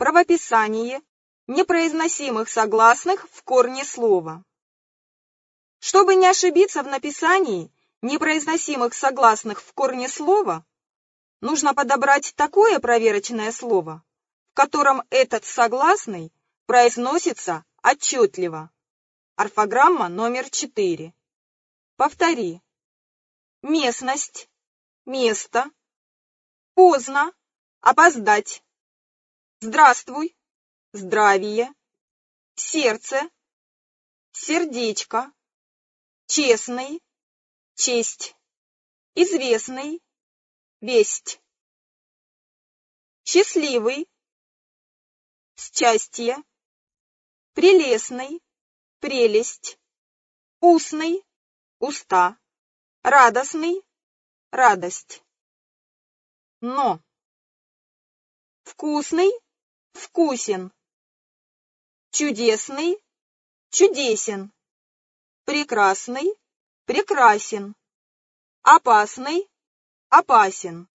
Правописание непроизносимых согласных в корне слова. Чтобы не ошибиться в написании непроизносимых согласных в корне слова, нужно подобрать такое проверочное слово, в котором этот согласный произносится отчетливо. Орфограмма номер 4. Повтори. Местность, место, поздно, опоздать, здравствуй, здравие, сердце, сердечко, честный, честь, известный, весть, счастливый, счастье, прелестный, прелесть, устный, уста, радостный, радость. Но. Вкусный, вкусен, чудесный, чудесен, прекрасный, прекрасен, опасный, опасен.